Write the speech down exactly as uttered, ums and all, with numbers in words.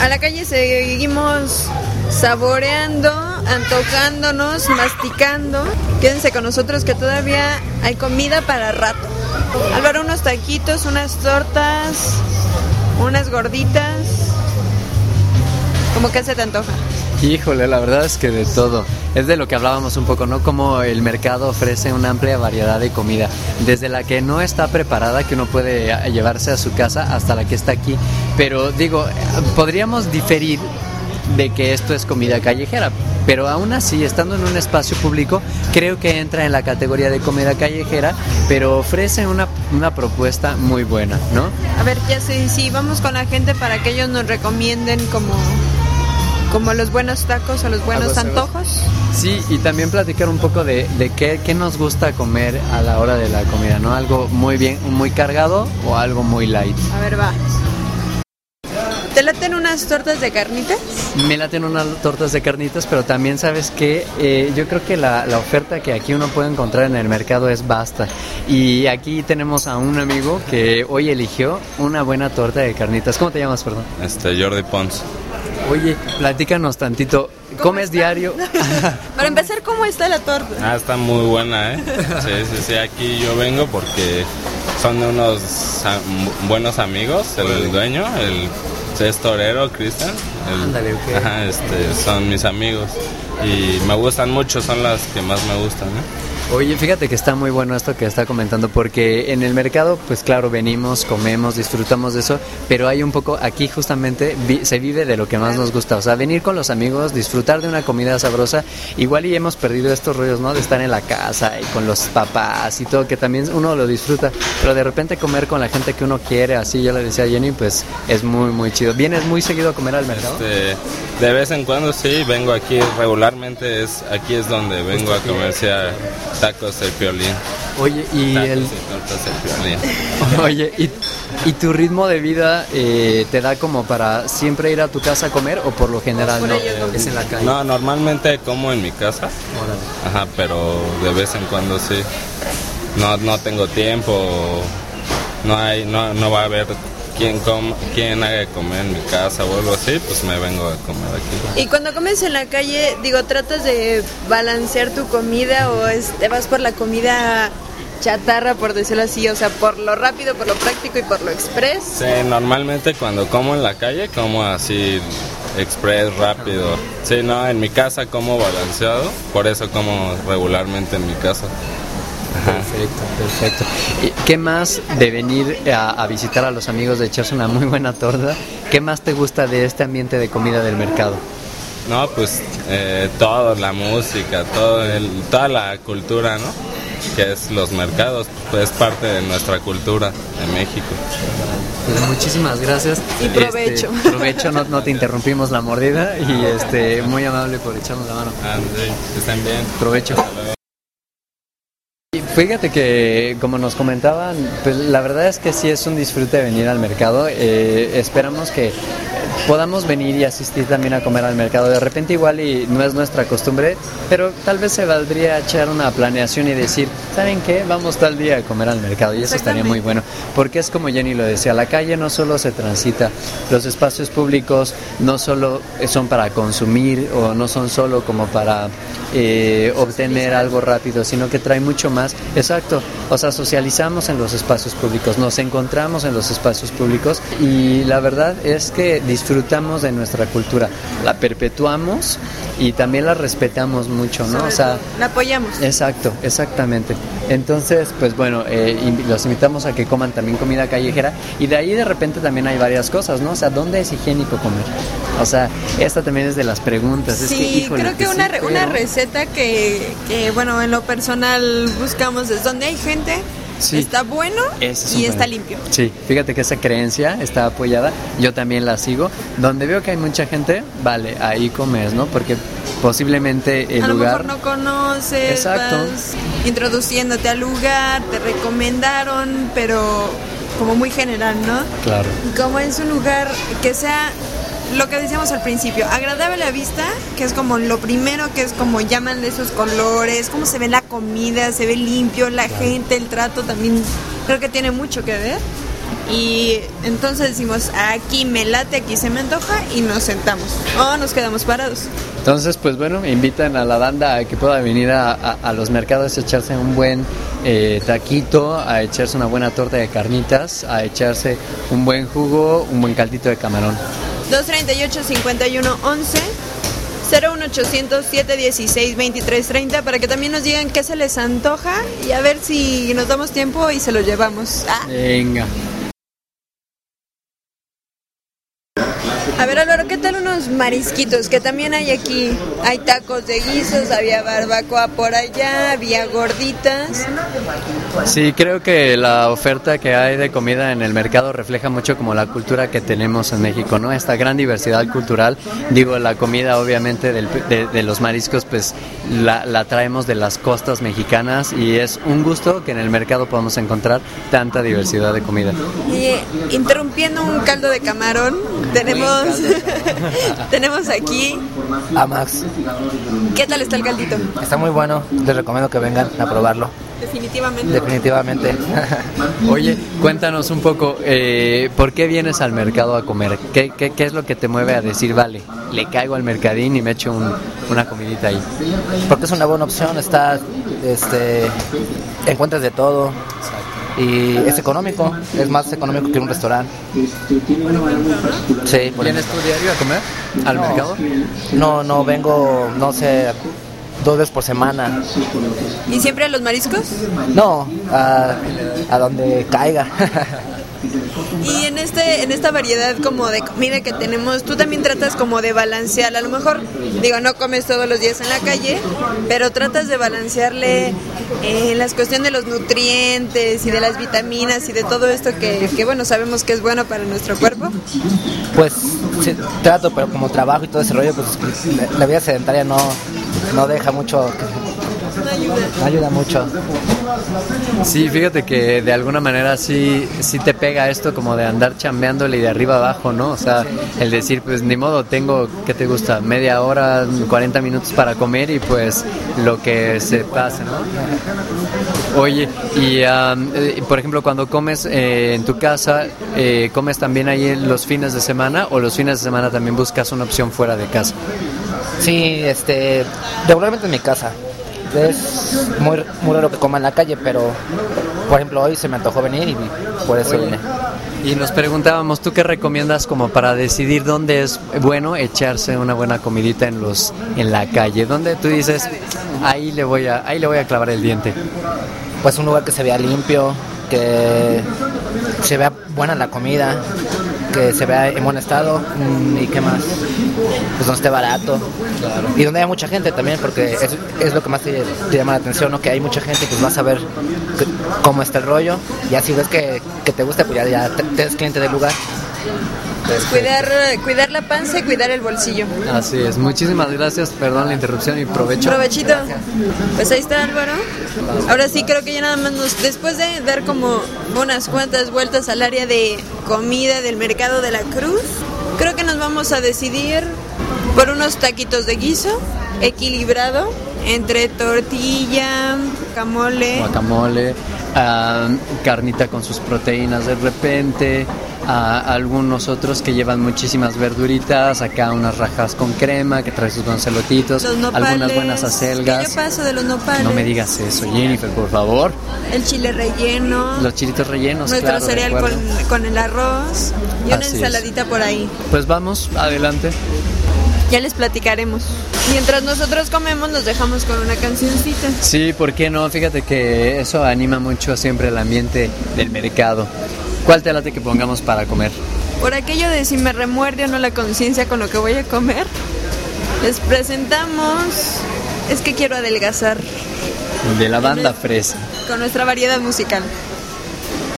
a la calle seguimos saboreando, antojándonos, masticando. Quédense con nosotros que todavía hay comida para rato. Álvaro, unos taquitos, unas tortas, unas gorditas. ¿Cómo que se te antoja? Híjole, la verdad es que de todo. Es de lo que hablábamos un poco, ¿no? Como el mercado ofrece una amplia variedad de comida, desde la que no está preparada, que uno puede llevarse a su casa, hasta la que está aquí. Pero digo, podríamos diferir de que esto es comida callejera, pero aún así, estando en un espacio público, creo que entra en la categoría de comida callejera, pero ofrece una, una propuesta muy buena, ¿no? A ver, ya sé, si vamos con la gente para que ellos nos recomienden como... como los buenos tacos o los buenos antojos. Sí, y también platicar un poco de, de qué, qué nos gusta comer a la hora de la comida, ¿no? Algo muy bien, muy cargado o algo muy light. A ver, va. ¿Te laten unas tortas de carnitas? Me laten unas tortas de carnitas, pero también sabes que eh, yo creo que la, la oferta que aquí uno puede encontrar en el mercado es vasta. Y aquí tenemos a un amigo que hoy eligió una buena torta de carnitas. ¿Cómo te llamas, perdón? Este, Jordi Pons. Oye, platícanos tantito. ¿Comes está? diario? Para empezar, ¿cómo está la torta? Ah, está muy buena, ¿eh? Sí, sí, sí, aquí yo vengo porque son de unos am- buenos amigos, el dueño, el es torero, Cristian. Ándale, ok. Ajá, este, son mis amigos y me gustan mucho, son las que más me gustan, ¿eh? Oye, fíjate que está muy bueno esto que está comentando, porque en el mercado, pues claro, venimos, comemos, disfrutamos de eso, pero hay un poco, aquí justamente vi, se vive de lo que más nos gusta, o sea, venir con los amigos, disfrutar de una comida sabrosa, igual y hemos perdido estos rollos, ¿no? De estar en la casa y con los papás y todo, que también uno lo disfruta, pero de repente comer con la gente que uno quiere, así yo le decía a Jenny, pues es muy, muy chido. ¿Vienes muy seguido a comer al mercado? Este, de vez en cuando sí, vengo aquí regularmente, es aquí es donde vengo a comerse a tacos el Piolín. Oye, y tacos el... y tortas el Piolín. Oye, ¿y, y tu ritmo de vida eh, te da como para siempre ir a tu casa a comer o por lo general no? Es en la calle. No, normalmente como en mi casa. Órale. Ajá, pero de vez en cuando sí. No, no tengo tiempo. No hay, no, no va a haber quien com, quien haga de comer en mi casa o algo así, pues me vengo a comer aquí. Y cuando comes en la calle, digo, ¿tratas de balancear tu comida o es, te vas por la comida chatarra, por decirlo así? O sea, por lo rápido, por lo práctico y por lo express. Sí, normalmente cuando como en la calle, como así express, rápido. Sí, no, en mi casa como balanceado, por eso como regularmente en mi casa. Perfecto, perfecto. ¿Y qué más de venir a, a visitar a los amigos, de echarse una muy buena torta? ¿Qué más te gusta de este ambiente de comida del mercado? No, pues eh, todo, la música, todo el, toda la cultura, ¿no? Que es los mercados, pues es parte de nuestra cultura en México. Pues muchísimas gracias. Y provecho. Este, provecho, no, no te interrumpimos la mordida y este muy amable por echarnos la mano. Ah, sí, que estén bien. Provecho. Fíjate que, como nos comentaban, pues la verdad es que sí es un disfrute venir al mercado. Eh, esperamos que podamos venir y asistir también a comer al mercado. De repente igual y no es nuestra costumbre, pero tal vez se valdría echar una planeación y decir, ¿saben qué? Vamos tal día a comer al mercado, y eso estaría muy bueno. Porque es como Jenny lo decía, la calle no solo se transita, los espacios públicos no solo son para consumir o no son solo como para eh, obtener algo rápido, sino que trae mucho más. Exacto, o sea, socializamos en los espacios públicos, nos encontramos en los espacios públicos y la verdad es que disfrutamos de nuestra cultura, la perpetuamos y también la respetamos mucho, ¿no? Sobre o sea, todo, la apoyamos. Exacto, exactamente. Entonces, pues bueno, eh, los invitamos a que coman también comida callejera y de ahí de repente también hay varias cosas, ¿no? O sea, ¿dónde es higiénico comer? O sea, esta también es de las preguntas. Sí, es que, híjole, creo que pues una, sí, pero... una receta que, que, bueno, en lo personal buscamos es donde hay gente, sí, está bueno y está limpio. Sí, fíjate que esa creencia está apoyada, yo también la sigo. Donde veo que hay mucha gente, vale, ahí comes, ¿no? Porque posiblemente el a lugar... A lo mejor no conoces, exacto, vas introduciéndote al lugar, te recomendaron, pero como muy general, ¿no? Claro. Como es un lugar que sea... Lo que decíamos al principio, agradable a la vista, que es como lo primero, que es como llaman de esos colores, cómo se ve la comida, se ve limpio, la gente, el trato también creo que tiene mucho que ver. y entonces decimos, aquí me late, aquí se me antoja y nos sentamos o nos quedamos parados. Entonces, pues bueno, invitan a la banda a que pueda venir a, a, a los mercados a echarse un buen eh, taquito, a echarse una buena torta de carnitas, a echarse un buen jugo, un buen caldito de camarón. dos treinta y ocho, cincuenta y uno, once, cero uno ochocientos, siete dieciséis, veintitrés treinta para que también nos digan qué se les antoja y a ver si nos damos tiempo y se lo llevamos. Ah. Venga. A ver, Álvaro, ¿qué tal unos marisquitos? Que también hay aquí. Hay tacos de guisos, había barbacoa por allá, había gorditas. Sí, creo que la oferta que hay de comida en el mercado refleja mucho como la cultura que tenemos en México, ¿no? Esta gran diversidad cultural. Digo, la comida obviamente del, de, de los mariscos, pues la, la traemos de las costas mexicanas y es un gusto que en el mercado podamos encontrar tanta diversidad de comida. Y eh, interrumpiendo un caldo de camarón, tenemos... tenemos aquí a Max. ¿Qué tal está el caldito? Está muy bueno, les recomiendo que vengan a probarlo. Definitivamente. Definitivamente. Oye, cuéntanos un poco, eh, ¿por qué vienes al mercado a comer? ¿Qué, qué, ¿Qué es lo que te mueve a decir, vale, le caigo al mercadín y me echo un, una comidita ahí? Porque es una buena opción, está, este, encuentras de todo. Y es económico, es más económico que un restaurante. Sí, ¿Vienes tú diario a comer al no, mercado? No, no, vengo, no sé, dos veces por semana. ¿Y siempre a los mariscos? No, a, a donde caiga. Y en este en esta variedad como de comida que tenemos, tú también tratas como de balancear, a lo mejor, digo, no comes todos los días en la calle, pero tratas de balancearle eh, las cuestiones de los nutrientes y de las vitaminas y de todo esto que, que, bueno, sabemos que es bueno para nuestro cuerpo. Pues sí, trato, pero como trabajo y todo ese rollo, pues la, la vida sedentaria no, no deja mucho... No ayuda. No ayuda mucho. Sí, fíjate que de alguna manera sí, sí te pega esto como de andar chambeándole y de arriba abajo, ¿no? O sea, el decir, pues ni modo, tengo, ¿qué te gusta? Media hora, cuarenta minutos para comer y pues lo que se pase, ¿no? Oye, y um, eh, por ejemplo, cuando comes eh, en tu casa, eh, ¿comes también ahí los fines de semana o los fines de semana también buscas una opción fuera de casa? Sí, este, regularmente en mi casa. Es muy, muy raro que coma en la calle, pero por ejemplo hoy se me antojó venir y por eso vine. Y nos preguntábamos, ¿tú qué recomiendas como para decidir dónde es bueno echarse una buena comidita en los en la calle? ¿Dónde tú dices, ahí le voy a ahí le voy a clavar el diente? Pues un lugar que se vea limpio, que se vea buena la comida, que se vea en buen estado y qué más, pues donde esté barato, claro. Y donde haya mucha gente también, porque es, es lo que más te, te llama la atención, ¿no? Que hay mucha gente, pues vas a ver que, cómo está el rollo, y así ves que, que te gusta, pues ya, ya te, te eres cliente del lugar. Pues cuidar, cuidar la panza y cuidar el bolsillo. Así es, muchísimas gracias, perdón la interrupción y provecho. Provechito. Pues ahí está Álvaro. Ahora sí creo que ya nada más nos, después de dar como unas cuantas vueltas al área de comida del mercado de la Cruz, creo que nos vamos a decidir por unos taquitos de guiso equilibrado entre tortilla, guacamole, guacamole, uh, carnita con sus proteínas de repente, uh, algunos otros que llevan muchísimas verduritas, acá unas rajas con crema que trae sus buenos elotitos, algunas buenas acelgas. ¿Qué yo paso de los nopales? No me digas eso, Jennifer, por favor. El chile relleno, los chilitos rellenos, nuestro claro, cereal con, con el arroz y una Así ensaladita es. Por ahí. Pues vamos, adelante. Ya les platicaremos. Mientras nosotros comemos, nos dejamos con una cancioncita. Sí, ¿por qué no? Fíjate que eso anima mucho siempre el ambiente del mercado. ¿Cuál te late que pongamos para comer? Por aquello de si me remuerde o no la conciencia con lo que voy a comer, les presentamos Es que quiero adelgazar. De la banda Fresa. Con nuestra variedad musical.